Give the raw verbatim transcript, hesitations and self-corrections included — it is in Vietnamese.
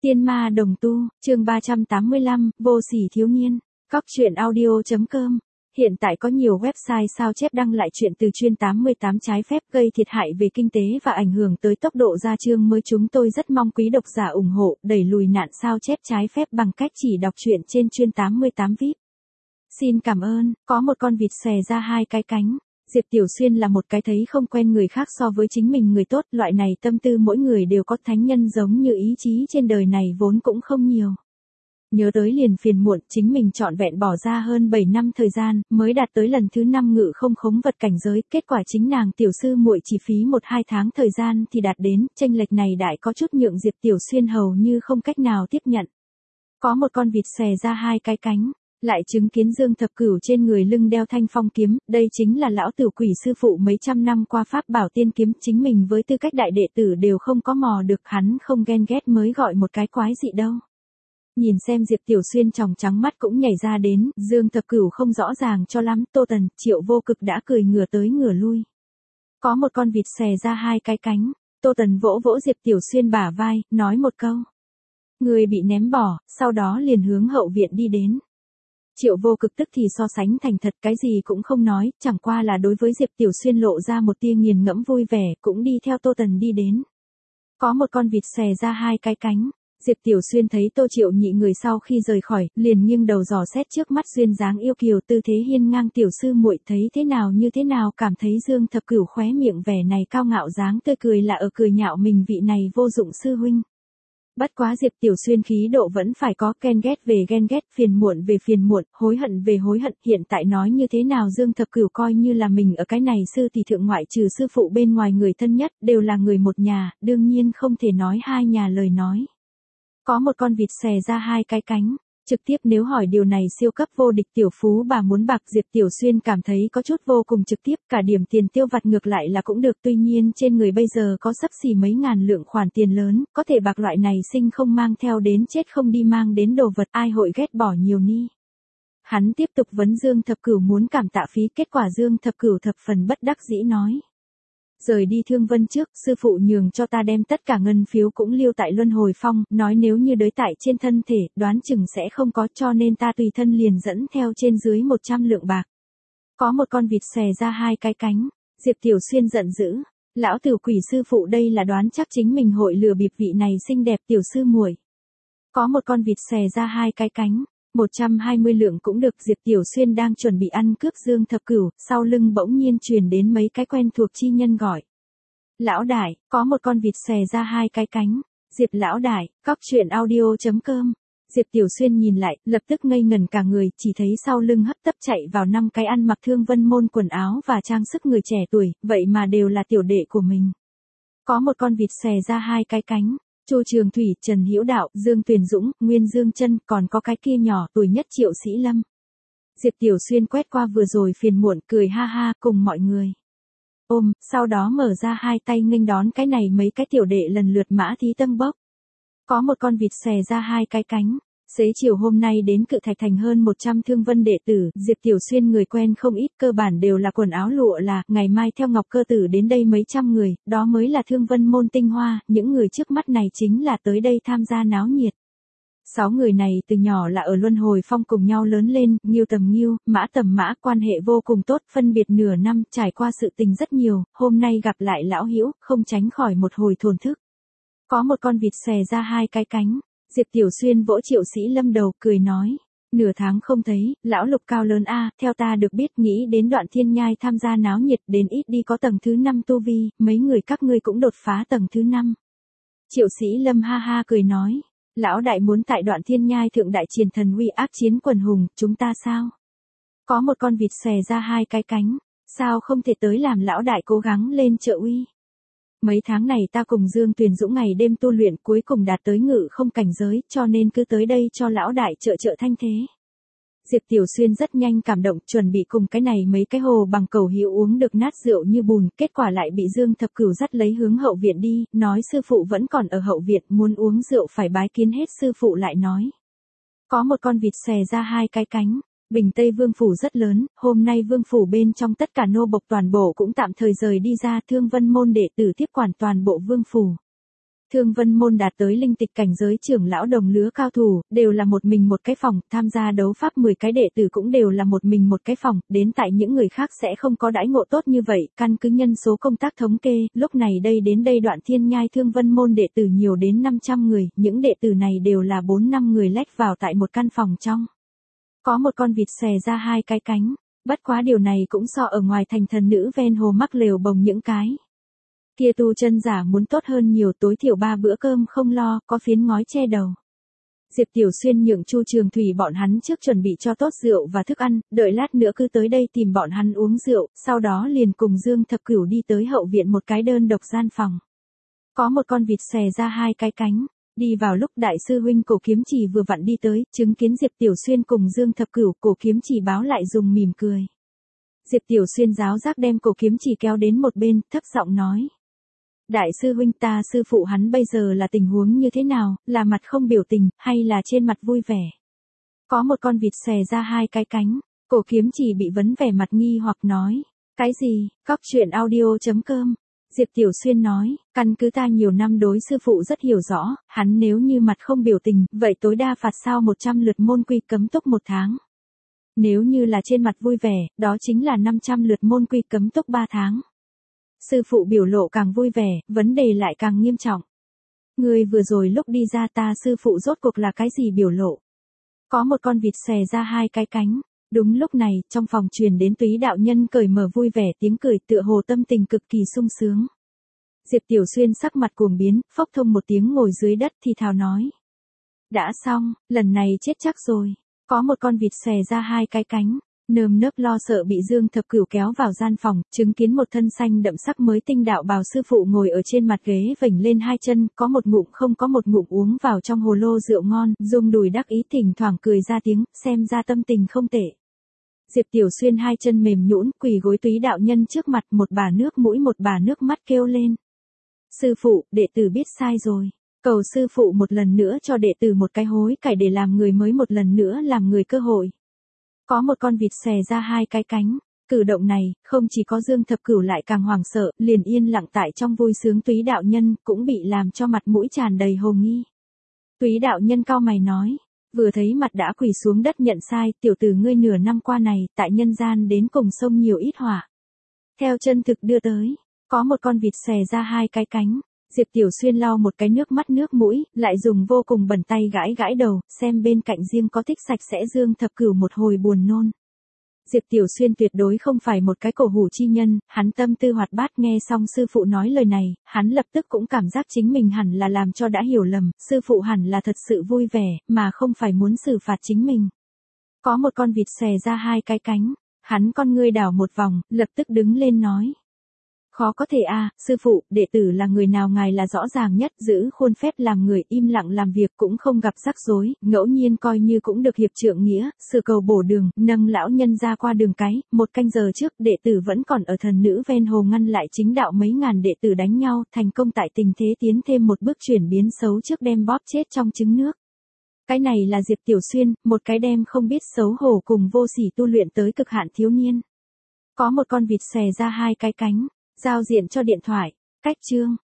Tiên ma đồng tu, chương ba trăm tám mươi lăm, vô sỉ thiếu niên. Cóc truyện audio chấm com. Hiện tại có nhiều website sao chép đăng lại chuyện từ chuyên tám mươi tám trái phép gây thiệt hại về kinh tế và ảnh hưởng tới tốc độ ra chương mới. Chúng tôi rất mong quý độc giả ủng hộ, đẩy lùi nạn sao chép trái phép bằng cách chỉ đọc truyện trên chuyên tám mươi tám vi ai pi. Xin cảm ơn. Có một con vịt xòe ra hai cái cánh. Diệp Tiểu Xuyên là một cái thấy không quen người khác so với chính mình người tốt, loại này tâm tư mỗi người đều có, thánh nhân giống như ý chí trên đời này vốn cũng không nhiều. Nhớ tới liền phiền muộn, chính mình trọn vẹn bỏ ra hơn bảy năm thời gian, mới đạt tới lần thứ năm ngự không khống vật cảnh giới, kết quả chính nàng tiểu sư muội chỉ phí một hai tháng thời gian thì đạt đến, chênh lệch này đại có chút nhượng Diệp Tiểu Xuyên hầu như không cách nào tiếp nhận. Có một con vịt xòe ra hai cái cánh. Lại chứng kiến Dương Thập Cửu trên người lưng đeo thanh phong kiếm, đây chính là lão tử quỷ sư phụ mấy trăm năm qua pháp bảo tiên kiếm, chính mình với tư cách đại đệ tử đều không có mò được, hắn không ghen ghét mới gọi một cái quái dị đâu. Nhìn xem Diệp Tiểu Xuyên tròng trắng mắt cũng nhảy ra đến, Dương Thập Cửu không rõ ràng cho lắm, Tô Tần, Triệu Vô Cực đã cười ngửa tới ngửa lui. Có một con vịt xòe ra hai cái cánh, Tô Tần vỗ vỗ Diệp Tiểu Xuyên bả vai, nói một câu. Người bị ném bỏ, sau đó liền hướng hậu viện đi đến. Triệu Vô Cực tức thì so sánh thành thật, cái gì cũng không nói, chẳng qua là đối với Diệp Tiểu Xuyên lộ ra một tia nghiền ngẫm vui vẻ, cũng đi theo Tô Tần đi đến. Có một con vịt xòe ra hai cái cánh. Diệp Tiểu Xuyên thấy Tô Triệu Nhị người sau khi rời khỏi, liền nghiêng đầu dò xét trước mắt duyên dáng yêu kiều tư thế hiên ngang tiểu sư muội, thấy thế nào như thế nào, cảm thấy Dương Thập Cửu khóe miệng vẻ này cao ngạo dáng tươi cười là ở cười nhạo mình vị này vô dụng sư huynh. Bất quá Diệp Tiểu Xuyên khí độ vẫn phải có, ghen ghét về ghen ghét, phiền muộn về phiền muộn, hối hận về hối hận, hiện tại nói như thế nào Dương Thập Cửu coi như là mình ở cái này sư tỷ thượng ngoại trừ sư phụ bên ngoài người thân nhất, đều là người một nhà, đương nhiên không thể nói hai nhà lời nói. Có một con vịt xòe ra hai cái cánh. Trực tiếp nếu hỏi điều này siêu cấp vô địch tiểu phú bà muốn bạc, Diệp Tiểu Xuyên cảm thấy có chút vô cùng trực tiếp, cả điểm tiền tiêu vặt ngược lại là cũng được, tuy nhiên trên người bây giờ có xấp xỉ mấy ngàn lượng khoản tiền lớn, có thể bạc loại này sinh không mang theo đến chết không đi mang đến đồ vật, ai hội ghét bỏ nhiều ni. Hắn tiếp tục vấn Dương Thập Cửu muốn cảm tạ phí, kết quả Dương Thập Cửu thập phần bất đắc dĩ nói. Rời đi Thương Vân trước, sư phụ nhường cho ta đem tất cả ngân phiếu cũng lưu tại Luân Hồi Phong, nói nếu như đới tại trên thân thể, đoán chừng sẽ không có, cho nên ta tùy thân liền dẫn theo trên dưới một trăm lượng bạc. Có một con vịt xòe ra hai cái cánh. Diệp Tiểu Xuyên giận dữ, lão tử quỷ sư phụ đây là đoán chắc chính mình hội lừa bịp vị này xinh đẹp tiểu sư muội. Có một con vịt xòe ra hai cái cánh. một trăm hai mươi lượng cũng được. Diệp Tiểu Xuyên đang chuẩn bị ăn cướp Dương Thập Cửu, sau lưng bỗng nhiên truyền đến mấy cái quen thuộc chi nhân gọi. Lão đại, có một con vịt xòe ra hai cái cánh. Diệp lão đại, cóc truyện audio chấm com. Diệp Tiểu Xuyên nhìn lại, lập tức ngây ngẩn cả người, chỉ thấy sau lưng hấp tấp chạy vào năm cái ăn mặc Thương Vân môn quần áo và trang sức người trẻ tuổi, vậy mà đều là tiểu đệ của mình. Có một con vịt xòe ra hai cái cánh. Chu Trường Thủy, Trần Hữu Đạo, Dương Tuyền Dũng, Nguyên Dương Chân, còn có cái kia nhỏ tuổi nhất Triệu Sĩ Lâm. Diệp Tiểu Xuyên quét qua vừa rồi phiền muộn, cười ha ha cùng mọi người. Ôm, sau đó mở ra hai tay nghênh đón cái này mấy cái tiểu đệ lần lượt mã thí tâm bốc. Có một con vịt xòe ra hai cái cánh. Xế chiều hôm nay đến Cự Thạch Thành hơn một trăm Thương Vân đệ tử, Diệp Tiểu Xuyên người quen không ít, cơ bản đều là quần áo lụa là, ngày mai theo Ngọc Cơ Tử đến đây mấy trăm người, đó mới là Thương Vân môn tinh hoa, những người trước mắt này chính là tới đây tham gia náo nhiệt. Sáu người này từ nhỏ là ở Luân Hồi Phong cùng nhau lớn lên, Nghiêu tầm Nghiêu, Mã tầm Mã, quan hệ vô cùng tốt, phân biệt nửa năm, trải qua sự tình rất nhiều, hôm nay gặp lại lão hữu, không tránh khỏi một hồi thổn thức. Có một con vịt xòe ra hai cái cánh. Diệp Tiểu Xuyên vỗ Triệu Sĩ Lâm đầu, cười nói, nửa tháng không thấy, lão Lục cao lớn a, theo ta được biết nghĩ đến Đoạn Thiên Nhai tham gia náo nhiệt, đến ít đi có tầng thứ năm tu vi, mấy người các ngươi cũng đột phá tầng thứ năm. Triệu Sĩ Lâm ha ha cười nói, lão đại muốn tại Đoạn Thiên Nhai thượng đại triền thần uy ác chiến quần hùng, chúng ta sao? Có một con vịt xòe ra hai cái cánh, sao không thể tới làm lão đại cố gắng lên trợ uy? Mấy tháng này ta cùng Dương Tuyền Dũng ngày đêm tu luyện cuối cùng đạt tới ngự không cảnh giới, cho nên cứ tới đây cho lão đại trợ trợ thanh thế. Diệp Tiểu Xuyên rất nhanh cảm động, chuẩn bị cùng cái này mấy cái hồ bằng cầu hữu uống được nát rượu như bùn, kết quả lại bị Dương Thập Cửu dắt lấy hướng hậu viện đi, nói sư phụ vẫn còn ở hậu viện, muốn uống rượu phải bái kiến hết sư phụ lại nói. Có một con vịt xòe ra hai cái cánh. Bình Tây Vương Phủ rất lớn, hôm nay Vương Phủ bên trong tất cả nô bộc toàn bộ cũng tạm thời rời đi ra, Thương Vân môn đệ tử tiếp quản toàn bộ Vương Phủ. Thương Vân Môn đạt tới linh tịch cảnh giới trưởng lão đồng lứa cao thủ, đều là một mình một cái phòng, tham gia đấu pháp mười cái đệ tử cũng đều là một mình một cái phòng, đến tại những người khác sẽ không có đãi ngộ tốt như vậy, căn cứ nhân số công tác thống kê, lúc này đây đến đây Đoạn Thiên Nhai Thương Vân Môn đệ tử nhiều đến năm trăm người, những đệ tử này đều là bốn năm người lách vào tại một căn phòng trong. Có một con vịt xòe ra hai cái cánh, bất quá điều này cũng so ở ngoài thành thần nữ ven hồ mắc lều bồng những cái kia tu chân giả muốn tốt hơn nhiều, tối thiểu ba bữa cơm không lo, có phiến ngói che đầu. Diệp Tiểu Xuyên nhượng Chu Trường Thủy bọn hắn trước chuẩn bị cho tốt rượu và thức ăn, đợi lát nữa cứ tới đây tìm bọn hắn uống rượu, sau đó liền cùng Dương Thập Cửu đi tới hậu viện một cái đơn độc gian phòng. Có một con vịt xòe ra hai cái cánh, đi vào lúc đại sư huynh Cổ Kiếm Chỉ vừa vặn đi tới, chứng kiến Diệp Tiểu Xuyên cùng Dương Thập Cửu, Cổ Kiếm Chỉ báo lại dùng mỉm cười. Diệp Tiểu Xuyên giáo giác đem Cổ Kiếm Chỉ kéo đến một bên, thấp giọng nói: Đại sư huynh, ta sư phụ hắn bây giờ là tình huống như thế nào, là mặt không biểu tình, hay là trên mặt vui vẻ? Có một con vịt xòe ra hai cái cánh, Cổ Kiếm Chỉ bị vấn vẻ mặt nghi hoặc nói: Cái gì? Cóc truyện audio chấm com. Diệp Tiểu Xuyên nói: Căn cứ ta nhiều năm đối sư phụ rất hiểu rõ, hắn nếu như mặt không biểu tình, vậy tối đa phạt sao một trăm lượt môn quy cấm túc một tháng. Nếu như là trên mặt vui vẻ, đó chính là năm trăm lượt môn quy cấm túc ba tháng. Sư phụ biểu lộ càng vui vẻ, vấn đề lại càng nghiêm trọng. Người vừa rồi lúc đi ra ta sư phụ rốt cuộc là cái gì biểu lộ? Có một con vịt xòe ra hai cái cánh. Đúng lúc này, trong phòng truyền đến Túy đạo nhân cởi mở vui vẻ tiếng cười, tựa hồ tâm tình cực kỳ sung sướng. Diệp Tiểu Xuyên sắc mặt cuồng biến, phốc thông một tiếng ngồi dưới đất thì thào nói: Đã xong, lần này chết chắc rồi. Có một con vịt xòe ra hai cái cánh, nơm nớp lo sợ bị Dương Thập Cửu kéo vào gian phòng, chứng kiến một thân xanh đậm sắc mới tinh đạo bào sư phụ ngồi ở trên mặt ghế vểnh lên hai chân, có một ngụm không có một ngụm uống vào trong hồ lô rượu ngon, dùng đùi đắc ý thỉnh thoảng cười ra tiếng, xem ra tâm tình không tệ. Diệp Tiểu Xuyên hai chân mềm nhũn, quỳ gối Túy đạo nhân trước mặt, một bà nước mũi một bà nước mắt kêu lên: Sư phụ, đệ tử biết sai rồi. Cầu sư phụ một lần nữa cho đệ tử một cái hối cải để làm người mới, một lần nữa làm người cơ hội. Có một con vịt xòe ra hai cái cánh, cử động này, không chỉ có Dương Thập Cửu lại càng hoảng sợ, liền yên lặng tại trong vui sướng Túy đạo nhân, cũng bị làm cho mặt mũi tràn đầy hồ nghi. Túy đạo nhân cau mày nói: Vừa thấy mặt đã quỳ xuống đất nhận sai, tiểu tử ngươi nửa năm qua này, tại nhân gian đến cùng sông nhiều ít hỏa. Theo chân thực đưa tới, có một con vịt xòe ra hai cái cánh. Diệp Tiểu Xuyên lau một cái nước mắt nước mũi, lại dùng vô cùng bẩn tay gãi gãi đầu, xem bên cạnh riêng có thích sạch sẽ Dương Thập Cửu một hồi buồn nôn. Diệp Tiểu Xuyên tuyệt đối không phải một cái cổ hủ chi nhân, hắn tâm tư hoạt bát, nghe xong sư phụ nói lời này, hắn lập tức cũng cảm giác chính mình hẳn là làm cho đã hiểu lầm, sư phụ hẳn là thật sự vui vẻ, mà không phải muốn xử phạt chính mình. Có một con vịt xòe ra hai cái cánh, hắn con ngươi đảo một vòng, lập tức đứng lên nói: Khó có thể a, à, sư phụ, đệ tử là người nào ngài là rõ ràng nhất, giữ khuôn phép làm người, im lặng làm việc cũng không gặp rắc rối, ngẫu nhiên coi như cũng được hiệp trượng nghĩa, sự cầu bổ đường, nâng lão nhân ra qua đường cái, một canh giờ trước, đệ tử vẫn còn ở thần nữ ven hồ ngăn lại chính đạo mấy ngàn đệ tử đánh nhau, thành công tại tình thế tiến thêm một bước chuyển biến xấu trước đem bóp chết trong trứng nước. Cái này là Diệp Tiểu Xuyên, một cái đem không biết xấu hổ cùng vô sỉ tu luyện tới cực hạn thiếu niên. Có một con vịt xòe ra hai cái cánh. Giao diện cho điện thoại, cách chương.